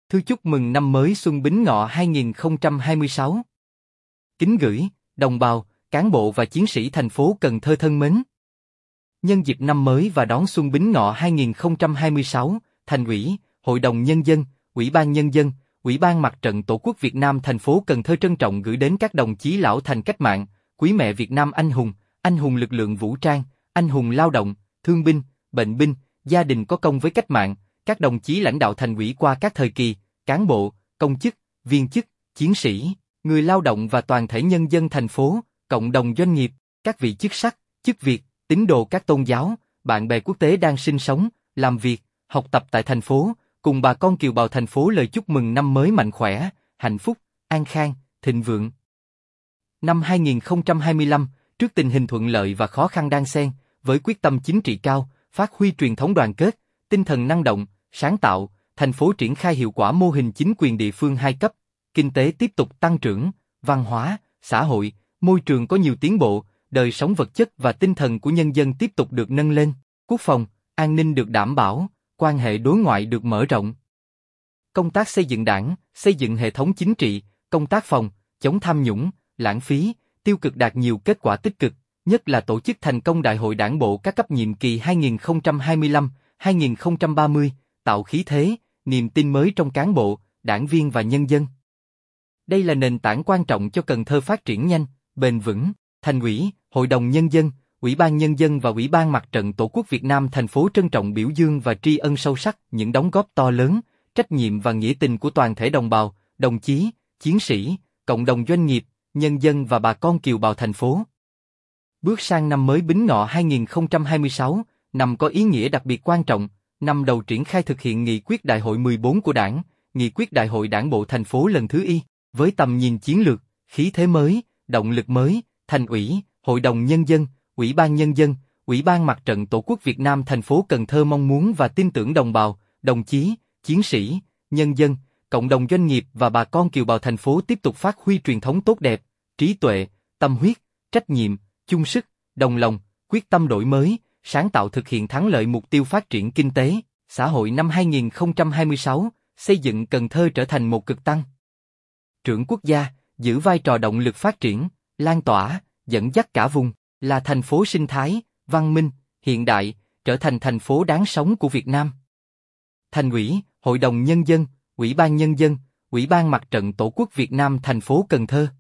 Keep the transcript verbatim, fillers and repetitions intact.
Thư chúc mừng năm mới Xuân Bính Ngọ hai nghìn không trăm hai mươi sáu. Kính gửi, đồng bào, cán bộ và chiến sĩ thành phố Cần Thơ thân mến. Nhân dịp năm mới và đón Xuân Bính Ngọ hai nghìn không trăm hai mươi sáu, Thành ủy, Hội đồng Nhân dân, Ủy ban Nhân dân, Ủy ban Mặt trận Tổ quốc Việt Nam thành phố Cần Thơ trân trọng gửi đến các đồng chí lão thành cách mạng, quý mẹ Việt Nam anh hùng, anh hùng lực lượng vũ trang, anh hùng lao động, thương binh, bệnh binh, gia đình có công với cách mạng, các đồng chí lãnh đạo thành ủy qua các thời kỳ, cán bộ, công chức, viên chức, chiến sĩ, người lao động và toàn thể nhân dân thành phố, cộng đồng doanh nghiệp, các vị chức sắc, chức việc, tín đồ các tôn giáo, bạn bè quốc tế đang sinh sống, làm việc, học tập tại thành phố, cùng bà con kiều bào thành phố lời chúc mừng năm mới mạnh khỏe, hạnh phúc, an khang, thịnh vượng. Năm hai nghìn không trăm hai mươi lăm, trước tình hình thuận lợi và khó khăn đan xen, với quyết tâm chính trị cao, phát huy truyền thống đoàn kết, tinh thần năng động, sáng tạo, thành phố triển khai hiệu quả mô hình chính quyền địa phương hai cấp, kinh tế tiếp tục tăng trưởng, văn hóa, xã hội, môi trường có nhiều tiến bộ, đời sống vật chất và tinh thần của nhân dân tiếp tục được nâng lên, quốc phòng, an ninh được đảm bảo, quan hệ đối ngoại được mở rộng. Công tác xây dựng đảng, xây dựng hệ thống chính trị, công tác phòng, chống tham nhũng, lãng phí, tiêu cực đạt nhiều kết quả tích cực, nhất là tổ chức thành công Đại hội Đảng bộ các cấp nhiệm kỳ hai nghìn không trăm hai mươi lăm đến hai nghìn không trăm ba mươi, tạo khí thế, niềm tin mới trong cán bộ, đảng viên và nhân dân. Đây là nền tảng quan trọng cho Cần Thơ phát triển nhanh, bền vững. Thành ủy, Hội đồng Nhân dân, Ủy ban Nhân dân và Ủy ban Mặt trận Tổ quốc Việt Nam thành phố trân trọng biểu dương và tri ân sâu sắc những đóng góp to lớn, trách nhiệm và nghĩa tình của toàn thể đồng bào, đồng chí, chiến sĩ, cộng đồng doanh nghiệp, nhân dân và bà con kiều bào thành phố. Bước sang năm mới Bính Ngọ hai nghìn không trăm hai mươi sáu, năm có ý nghĩa đặc biệt quan trọng, năm đầu triển khai thực hiện nghị quyết Đại hội mười bốn của Đảng, nghị quyết Đại hội Đảng bộ thành phố lần thứ Y, với tầm nhìn chiến lược, khí thế mới, động lực mới. Thành ủy, Hội đồng Nhân dân, Ủy ban Nhân dân, Ủy ban Mặt trận Tổ quốc Việt Nam thành phố Cần Thơ mong muốn và tin tưởng đồng bào, đồng chí, chiến sĩ, nhân dân, cộng đồng doanh nghiệp và bà con kiều bào thành phố tiếp tục phát huy truyền thống tốt đẹp, trí tuệ, tâm huyết, trách nhiệm, chung sức, đồng lòng, quyết tâm đổi mới, sáng tạo thực hiện thắng lợi mục tiêu phát triển kinh tế, xã hội năm hai nghìn không trăm hai mươi sáu, xây dựng Cần Thơ trở thành một cực tăng trưởng quốc gia, giữ vai trò động lực phát triển, lan tỏa, dẫn dắt cả vùng, là thành phố sinh thái, văn minh, hiện đại, trở thành thành phố đáng sống của Việt Nam. Thành ủy, Hội đồng Nhân dân, Ủy ban Nhân dân, Ủy ban Mặt trận Tổ quốc Việt Nam thành phố Cần Thơ